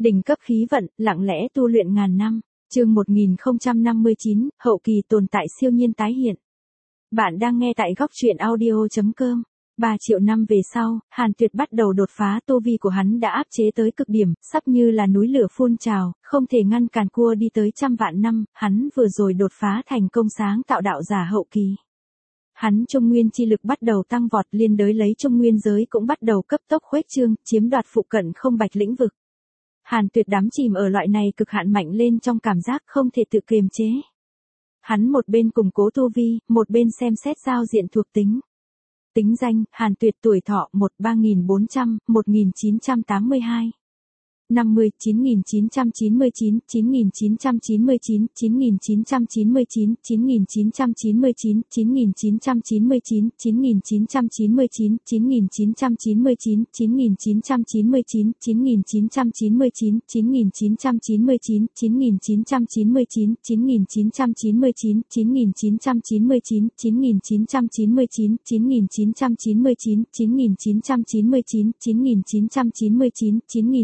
Đỉnh cấp khí vận, lặng lẽ tu luyện ngàn năm. Chương 1059, hậu kỳ tồn tại siêu nhiên tái hiện. Bạn đang nghe tại góc truyện audio.com. 3 triệu năm về sau, Hàn Tuyệt bắt đầu đột phá, tu vi của hắn đã áp chế tới cực điểm, sắp như là núi lửa phun trào, không thể ngăn cản cua đi tới trăm vạn năm, hắn vừa rồi đột phá thành công sáng tạo đạo giả hậu kỳ. Hắn trung nguyên chi lực bắt đầu tăng vọt, liên đới lấy trung nguyên giới cũng bắt đầu cấp tốc khuếch trương, chiếm đoạt phụ cận không bạch lĩnh vực. Hàn Tuyệt đắm chìm ở loại này cực hạn mạnh lên trong cảm giác không thể tự kiềm chế. Hắn một bên củng cố tu vi, một bên xem xét giao diện thuộc tính. Tính danh, Hàn Tuyệt, tuổi thọ 13400, 1982. 50, 9999, 9999, 9999, 9999, 9999, 9999, 9999, 9999, 9999, 9999, 9999, 9999, 9999, 9999, 9999, 9999, 9999,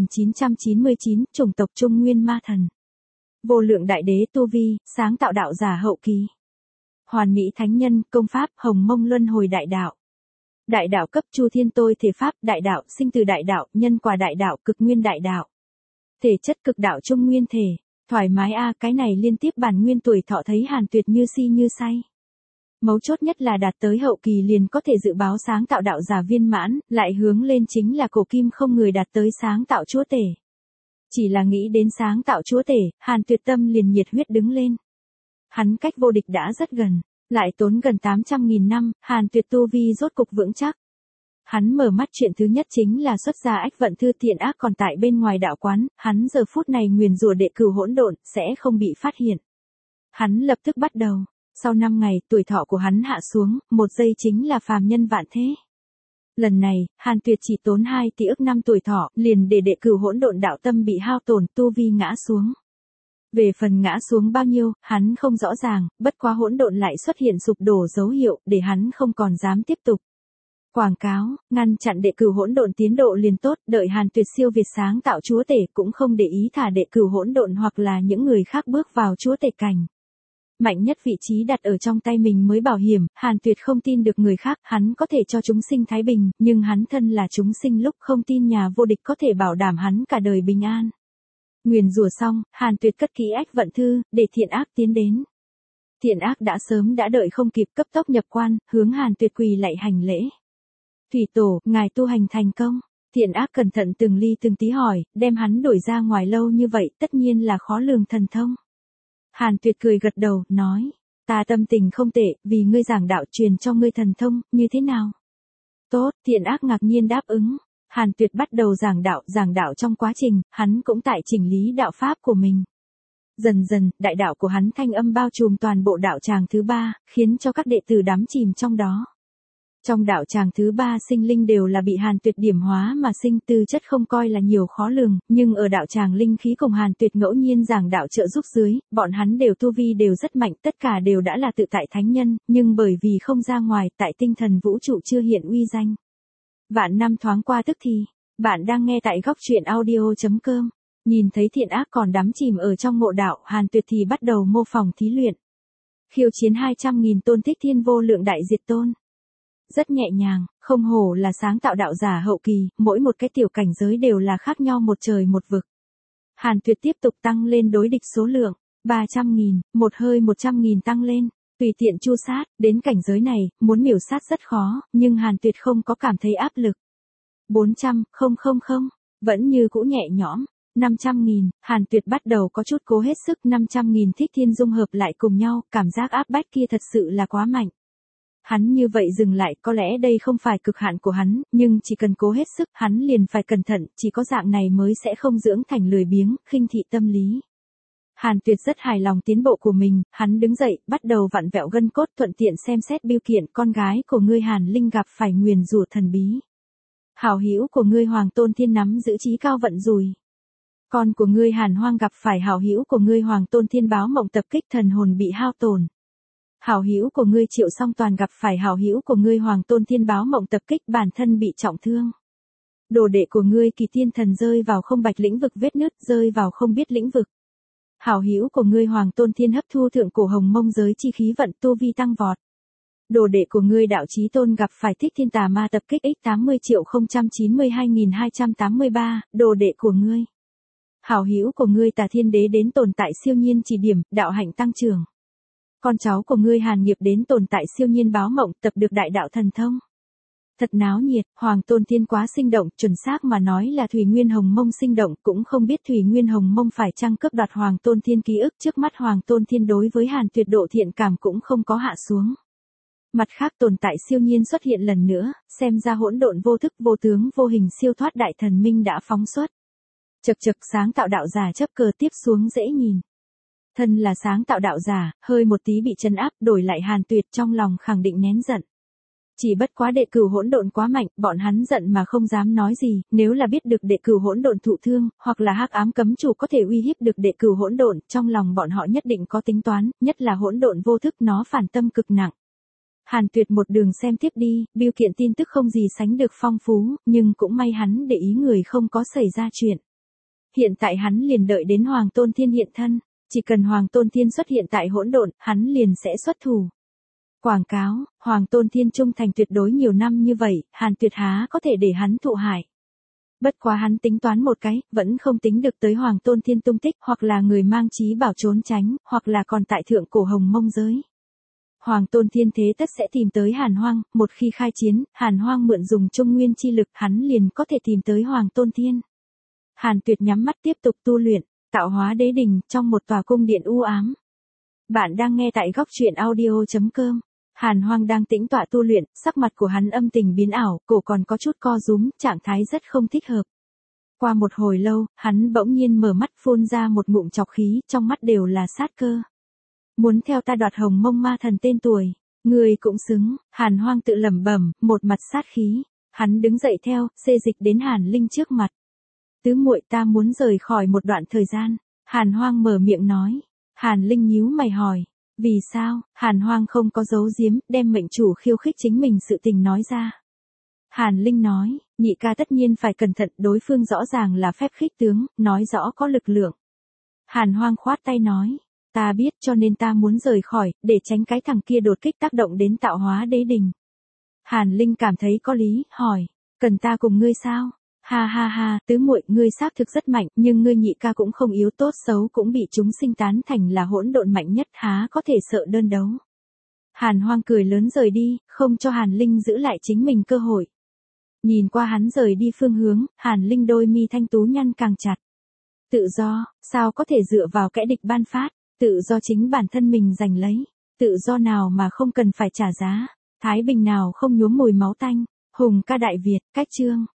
9999, chủng tộc Trung Nguyên Ma Thần. Vô lượng đại đế tu vi, sáng tạo đạo giả hậu kỳ. Hoàn mỹ thánh nhân, công pháp, Hồng Mông Luân Hồi đại đạo. Đại đạo cấp Chu Thiên Tôi thể pháp, đại đạo, sinh từ đại đạo, nhân quả đại đạo, cực nguyên đại đạo. Thể chất cực đạo Trung Nguyên thể, thoải mái a, cái này liên tiếp bản nguyên tuổi thọ thấy Hàn Tuyệt như si như say. Mấu chốt nhất là đạt tới hậu kỳ liền có thể dự báo sáng tạo đạo giả viên mãn, lại hướng lên chính là cổ kim không người đạt tới sáng tạo chúa tể. Chỉ là nghĩ đến sáng tạo chúa tể, Hàn Tuyệt tâm liền nhiệt huyết đứng lên. Hắn cách vô địch đã rất gần, lại tốn gần 800.000 năm, Hàn Tuyệt tu vi rốt cục vững chắc. Hắn mở mắt, chuyện thứ nhất chính là xuất ra ách vận thư, thiện ác còn tại bên ngoài đạo quán, hắn giờ phút này nguyền rủa đệ cửu hỗn độn, sẽ không bị phát hiện. Hắn lập tức bắt đầu. Sau 5 ngày, tuổi thọ của hắn hạ xuống, 1 giây chính là phàm nhân vạn thế. Lần này, Hàn Tuyệt chỉ tốn 2 tỷ ức năm tuổi thọ, liền để đệ cửu hỗn độn đạo tâm bị hao tổn, tu vi ngã xuống. Về phần ngã xuống bao nhiêu, hắn không rõ ràng, bất quá hỗn độn lại xuất hiện sụp đổ dấu hiệu, để hắn không còn dám tiếp tục. Quảng cáo, ngăn chặn đệ cửu hỗn độn tiến độ liền tốt, đợi Hàn Tuyệt siêu việt sáng tạo chúa tể cũng không để ý thả đệ cửu hỗn độn hoặc là những người khác bước vào chúa tể cảnh. Mạnh nhất vị trí đặt ở trong tay mình mới bảo hiểm, Hàn Tuyệt không tin được người khác, hắn có thể cho chúng sinh thái bình, nhưng hắn thân là chúng sinh lúc không tin nhà vô địch có thể bảo đảm hắn cả đời bình an. Nguyền rủa xong, Hàn Tuyệt cất kỹ ách vận thư, để thiện ác tiến đến. Thiện ác đã sớm đã đợi không kịp, cấp tốc nhập quan, hướng Hàn Tuyệt quỳ lạy hành lễ. Thủy tổ, ngài tu hành thành công. Thiện ác cẩn thận từng ly từng tí hỏi, đem hắn đổi ra ngoài lâu như vậy, tất nhiên là khó lường thần thông. Hàn Tuyệt cười gật đầu, nói, ta tâm tình không tệ, vì ngươi giảng đạo truyền cho ngươi thần thông, như thế nào? Tốt, thiện ác ngạc nhiên đáp ứng. Hàn Tuyệt bắt đầu giảng đạo trong quá trình, hắn cũng tại chỉnh lý đạo pháp của mình. Dần dần, đại đạo của hắn thanh âm bao trùm toàn bộ đạo tràng thứ 3, khiến cho các đệ tử đắm chìm trong đó. Trong đạo tràng thứ 3 sinh linh đều là bị Hàn Tuyệt điểm hóa mà sinh, tư chất không coi là nhiều khó lường, nhưng ở đạo tràng linh khí cùng Hàn Tuyệt ngẫu nhiên giảng đạo trợ giúp dưới, bọn hắn đều tu vi đều rất mạnh, tất cả đều đã là tự tại thánh nhân, nhưng bởi vì không ra ngoài, tại tinh thần vũ trụ chưa hiện uy danh. Vạn năm thoáng qua tức thì, bạn đang nghe tại góc truyện audio.com. Nhìn thấy thiện ác còn đắm chìm ở trong ngộ đạo, Hàn Tuyệt thì bắt đầu mô phỏng thí luyện. Khiêu chiến 200.000 tôn Thích Thiên vô lượng đại diệt tôn. Rất nhẹ nhàng, không hổ là sáng tạo đạo giả hậu kỳ, mỗi một cái tiểu cảnh giới đều là khác nhau một trời một vực. Hàn Tuyệt tiếp tục tăng lên đối địch số lượng, 300.000, một hơi 100.000 tăng lên, tùy tiện chu sát, đến cảnh giới này, muốn miểu sát rất khó, nhưng Hàn Tuyệt không có cảm thấy áp lực. 400, vẫn như cũ nhẹ nhõm, 500.000, Hàn Tuyệt bắt đầu có chút cố hết sức, 500.000 Thích Thiên dung hợp lại cùng nhau, cảm giác áp bách kia thật sự là quá mạnh. Hắn như vậy dừng lại, có lẽ đây không phải cực hạn của hắn, nhưng chỉ cần cố hết sức, hắn liền phải cẩn thận, chỉ có dạng này mới sẽ không dưỡng thành lười biếng, khinh thị tâm lý. Hàn Tuyệt rất hài lòng tiến bộ của mình, hắn đứng dậy, bắt đầu vặn vẹo gân cốt, thuận tiện xem xét bưu kiện, con gái của ngươi Hàn Linh gặp phải nguyền rủa thần bí. Hảo hữu của ngươi Hoàng Tôn Thiên nắm giữ trí cao vận rủi. Con của ngươi Hàn Hoang gặp phải hảo hữu của ngươi Hoàng Tôn Thiên báo mộng tập kích, thần hồn bị hao tổn. Hảo hữu của ngươi Triệu Song Toàn gặp phải hảo hữu của ngươi Hoàng Tôn Thiên báo mộng tập kích, bản thân bị trọng thương. Đồ đệ của ngươi Kỳ Tiên Thần rơi vào không bạch lĩnh vực vết nứt, rơi vào không biết lĩnh vực. Hảo hữu của ngươi Hoàng Tôn Thiên hấp thu thượng cổ hồng mông giới chi khí vận tu vi tăng vọt. Đồ đệ của ngươi Đạo Chí Tôn gặp phải Thích Thiên Tà Ma tập kích X80.092.283, đồ đệ của ngươi. Hảo hữu của ngươi Tà Thiên Đế đến tồn tại siêu nhiên chỉ điểm, đạo hạnh tăng trưởng. Con cháu của ngươi Hàn Nghiệp đến tồn tại siêu nhiên báo mộng, tập được đại đạo thần thông. Thật náo nhiệt, Hoàng Tôn Thiên quá sinh động, chuẩn xác mà nói là Thủy Nguyên Hồng Mông sinh động, cũng không biết Thủy Nguyên Hồng Mông phải chăng cướp đoạt Hoàng Tôn Thiên ký ức, trước mắt Hoàng Tôn Thiên đối với Hàn Tuyệt độ thiện cảm cũng không có hạ xuống. Mặt khác tồn tại siêu nhiên xuất hiện lần nữa, xem ra hỗn độn vô thức vô tướng vô hình siêu thoát đại thần minh đã phóng xuất. Chật chật sáng tạo đạo giả chấp cờ tiếp xuống dễ nhìn. Thân là sáng tạo đạo giả, hơi một tí bị trấn áp, đổi lại Hàn Tuyệt trong lòng khẳng định nén giận. Chỉ bất quá đệ cửu hỗn độn quá mạnh, bọn hắn giận mà không dám nói gì, nếu là biết được đệ cửu hỗn độn thụ thương, hoặc là hắc ám cấm chủ có thể uy hiếp được đệ cửu hỗn độn, trong lòng bọn họ nhất định có tính toán, nhất là hỗn độn vô thức nó phản tâm cực nặng. Hàn Tuyệt một đường xem tiếp đi, bưu kiện tin tức không gì sánh được phong phú, nhưng cũng may hắn để ý người không có xảy ra chuyện. Hiện tại hắn liền đợi đến Hoàng Tôn Thiên hiện thân, chỉ cần Hoàng Tôn Thiên xuất hiện tại hỗn độn, hắn liền sẽ xuất thủ. Quảng cáo, Hoàng Tôn Thiên trung thành tuyệt đối nhiều năm như vậy, Hàn Tuyệt há có thể để hắn thụ hại. Bất quá hắn tính toán một cái, vẫn không tính được tới Hoàng Tôn Thiên tung tích, hoặc là người mang trí bảo trốn tránh, hoặc là còn tại thượng cổ hồng mông giới. Hoàng Tôn Thiên thế tất sẽ tìm tới Hàn Hoang, một khi khai chiến, Hàn Hoang mượn dùng trung nguyên chi lực, hắn liền có thể tìm tới Hoàng Tôn Thiên. Hàn Tuyệt nhắm mắt tiếp tục tu luyện, tạo hóa đế đỉnh, trong một tòa cung điện u ám. Bạn đang nghe tại góc truyện audio.com. Hàn Hoang đang tĩnh tọa tu luyện, sắc mặt của hắn âm tình biến ảo, cổ còn có chút co rúm, trạng thái rất không thích hợp. Qua một hồi lâu, hắn bỗng nhiên mở mắt phun ra một ngụm trọc khí, trong mắt đều là sát cơ. Muốn theo ta đoạt hồng mông ma thần tên tuổi, người cũng xứng, Hàn Hoang tự lẩm bẩm, một mặt sát khí. Hắn đứng dậy theo, xê dịch đến Hàn Linh trước mặt. Tứ muội ta muốn rời khỏi một đoạn thời gian. Hàn Hoang mở miệng nói. Hàn Linh nhíu mày hỏi. Vì sao? Hàn Hoang không có giấu giếm, đem mệnh chủ khiêu khích chính mình sự tình nói ra. Hàn Linh nói, nhị ca tất nhiên phải cẩn thận, đối phương rõ ràng là phép khích tướng, nói rõ có lực lượng. Hàn Hoang khoát tay nói, ta biết cho nên ta muốn rời khỏi, để tránh cái thằng kia đột kích tác động đến tạo hóa đế đình. Hàn Linh cảm thấy có lý, hỏi, cần ta cùng ngươi sao? Ha ha ha, tứ muội, ngươi xác thực rất mạnh, nhưng ngươi nhị ca cũng không yếu, tốt xấu cũng bị chúng sinh tán thành là hỗn độn mạnh nhất, há có thể sợ đơn đấu. Hàn Hoang cười lớn rời đi, không cho Hàn Linh giữ lại chính mình cơ hội. Nhìn qua hắn rời đi phương hướng, Hàn Linh đôi mi thanh tú nhăn càng chặt. Tự do, sao có thể dựa vào kẻ địch ban phát, tự do chính bản thân mình giành lấy, tự do nào mà không cần phải trả giá, thái bình nào không nhuốm mùi máu tanh, hùng ca đại Việt, cách chương.